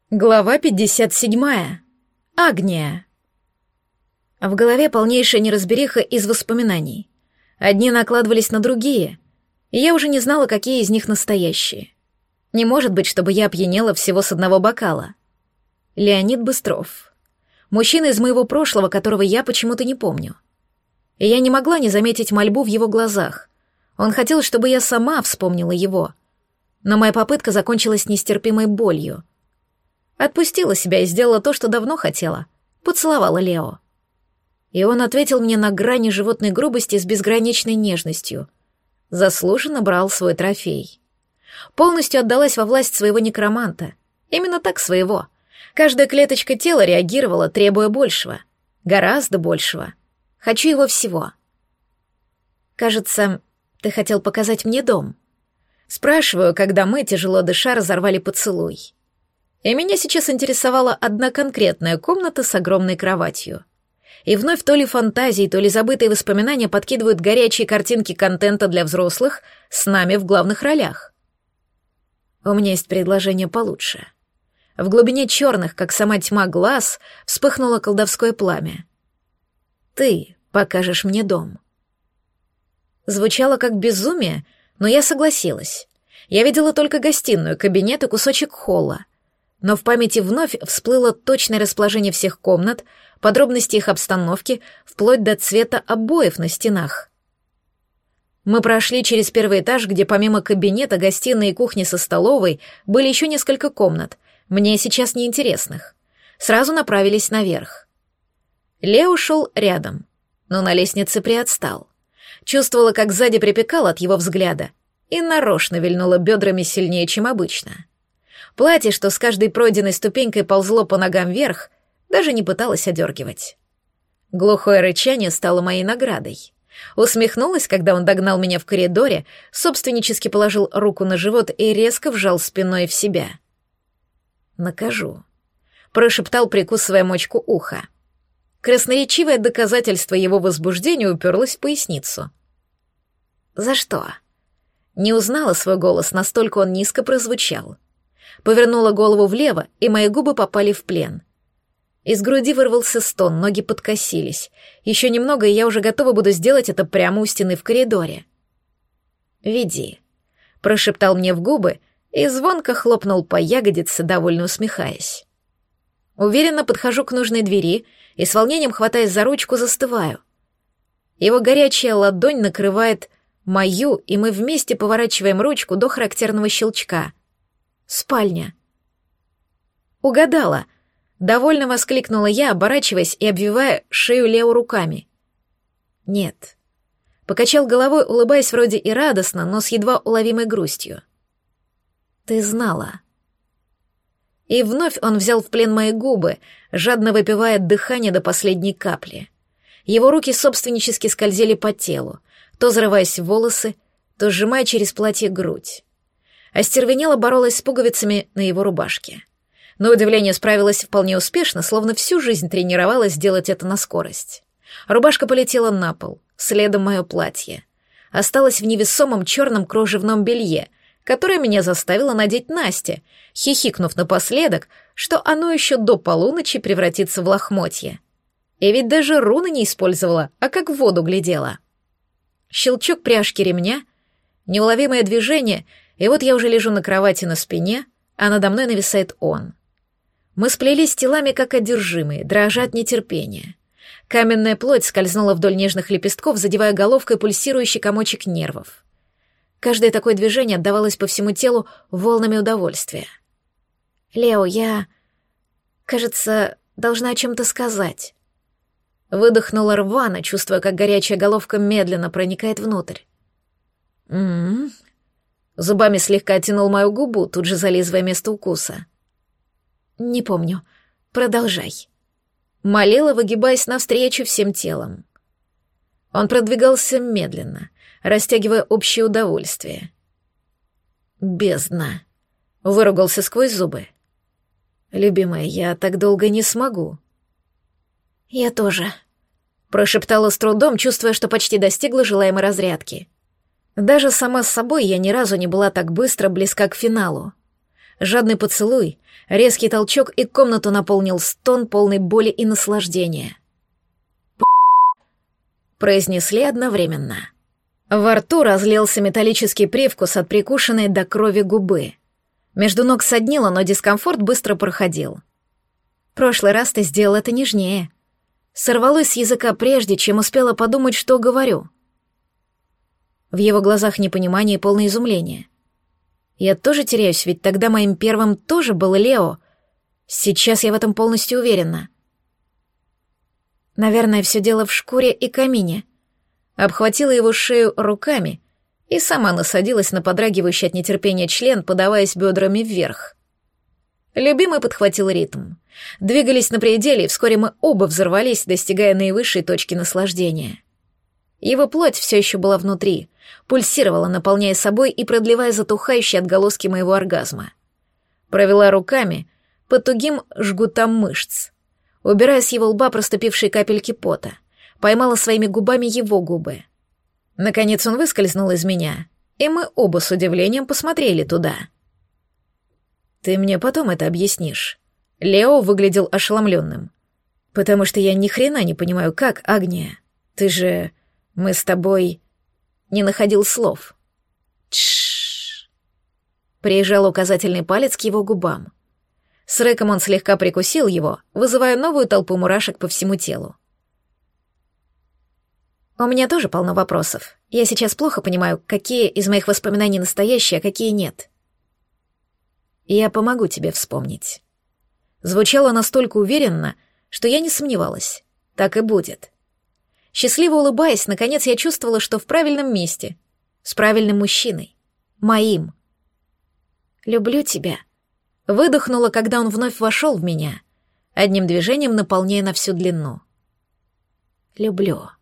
Глава 57. Агния. В голове полнейшая неразбериха из воспоминаний. Одни накладывались на другие, и я уже не знала, какие из них настоящие. Не может быть, чтобы я опьянела всего с одного бокала. Леонид Быстров. Мужчина из моего прошлого, которого я почему-то не помню. И я не могла не заметить мольбу в его глазах. Он хотел, чтобы я сама вспомнила его. Но моя попытка закончилась нестерпимой болью. Отпустила себя и сделала то, что давно хотела. Поцеловала Лео. И он ответил мне на грани животной грубости с безграничной нежностью. Заслуженно брал свой трофей. Полностью отдалась во власть своего некроманта. Именно так своего. Каждая клеточка тела реагировала, требуя большего. Гораздо большего. Хочу его всего. Кажется, ты хотел показать мне дом. Спрашиваю, когда мы, тяжело дыша, разорвали поцелуй. И меня сейчас интересовала одна конкретная комната с огромной кроватью. И вновь то ли фантазии, то ли забытые воспоминания подкидывают горячие картинки контента для взрослых с нами в главных ролях. У меня есть предложение получше. В глубине черных, как сама тьма, глаз вспыхнуло колдовское пламя. Ты покажешь мне дом. Звучало как безумие, но я согласилась. Я видела только гостиную, кабинет и кусочек холла. Но в памяти вновь всплыло точное расположение всех комнат, подробности их обстановки, вплоть до цвета обоев на стенах. Мы прошли через первый этаж, где помимо кабинета, гостиной и кухни со столовой были еще несколько комнат, мне сейчас неинтересных. Сразу направились наверх. Лео шел рядом, но на лестнице приотстал. Чувствовала, как сзади припекало от его взгляда, и нарочно вильнула бедрами сильнее, чем обычно. Платье, что с каждой пройденной ступенькой ползло по ногам вверх, даже не пыталась одергивать. Глухое рычание стало моей наградой. Усмехнулась, когда он догнал меня в коридоре, собственнически положил руку на живот и резко вжал спиной в себя. «Накажу», — прошептал, прикусывая мочку уха. Красноречивое доказательство его возбуждения уперлось в поясницу. «За что?» Не узнала свой голос, настолько он низко прозвучал. Повернула голову влево, и мои губы попали в плен. Из груди вырвался стон, ноги подкосились. Еще немного, и я уже готова буду сделать это прямо у стены в коридоре. «Веди», — прошептал мне в губы и звонко хлопнул по ягодице, довольно усмехаясь. Уверенно подхожу к нужной двери и с волнением, хватаясь за ручку, застываю. Его горячая ладонь накрывает мою, и мы вместе поворачиваем ручку до характерного щелчка. Спальня. Угадала. Довольно воскликнула я, оборачиваясь и обвивая шею Лео руками. Нет. Покачал головой, улыбаясь вроде и радостно, но с едва уловимой грустью. Ты знала. И вновь он взял в плен мои губы, жадно выпивая дыхание до последней капли. Его руки собственнически скользили по телу, то зарываясь в волосы, то сжимая через платье грудь. Остервенело боролась с пуговицами на его рубашке. На удивление справилась вполне успешно, словно всю жизнь тренировалась делать это на скорость. Рубашка полетела на пол, следом мое платье. Осталась в невесомом черном кружевном белье, которое меня заставила надеть Настя, хихикнув напоследок, что оно еще до полуночи превратится в лохмотье. И ведь даже руны не использовала, а как в воду глядела. Щелчок пряжки ремня, неуловимое движение — и вот я уже лежу на кровати на спине, а надо мной нависает он. Мы сплелись телами, как одержимые, дрожа от нетерпения. Каменная плоть скользнула вдоль нежных лепестков, задевая головкой пульсирующий комочек нервов. Каждое такое движение отдавалось по всему телу волнами удовольствия. «Лео, я, кажется, должна о чем-то сказать». Выдохнула рвано, чувствуя, как горячая головка медленно проникает внутрь. «М-м-м». Зубами слегка оттянул мою губу, тут же зализывая место укуса. «Не помню. Продолжай». Молила, выгибаясь навстречу всем телом. Он продвигался медленно, растягивая общее удовольствие. «Бездна», — выругался сквозь зубы. «Любимая, я так долго не смогу». «Я тоже», — прошептала с трудом, чувствуя, что почти достигла желаемой разрядки. Даже сама с собой я ни разу не была так быстро близка к финалу. Жадный поцелуй, резкий толчок, и комнату наполнил стон, полный боли и наслаждения. Произнесли одновременно. Во рту разлился металлический привкус от прикушенной до крови губы. Между ног соднило, но дискомфорт быстро проходил. «Прошлый раз ты сделал это нежнее». Сорвалось с языка прежде, чем успела подумать, что говорю. В его глазах непонимание и полное изумление. Я тоже теряюсь, ведь тогда моим первым тоже был Лео. Сейчас я в этом полностью уверена. Наверное, все дело в шкуре и камине. Обхватила его шею руками и сама насадилась на подрагивающий от нетерпения член, подаваясь бедрами вверх. Любимый подхватил ритм. Двигались на пределе, и вскоре мы оба взорвались, достигая наивысшей точки наслаждения. Его плоть все еще была внутри, пульсировала, наполняя собой и продлевая затухающие отголоски моего оргазма. Провела руками по тугим жгутам мышц, убирая с его лба проступившие капельки пота, поймала своими губами его губы. Наконец он выскользнул из меня, и мы оба с удивлением посмотрели туда. «Ты мне потом это объяснишь». Лео выглядел ошеломленным. «Потому что я ни хрена не понимаю, как, Агния? Ты же... Мы с тобой...» Не находил слов. «Тш-ш-ш». Прижал указательный палец к его губам. С рыком он слегка прикусил его, вызывая новую толпу мурашек по всему телу. «У меня тоже полно вопросов. Я сейчас плохо понимаю, какие из моих воспоминаний настоящие, а какие нет». «Я помогу тебе вспомнить». Звучало настолько уверенно, что я не сомневалась. Так и будет. Счастливо улыбаясь, наконец я чувствовала, что в правильном месте, с правильным мужчиной, моим. «Люблю тебя», — выдохнула, когда он вновь вошел в меня, одним движением наполняя на всю длину. «Люблю».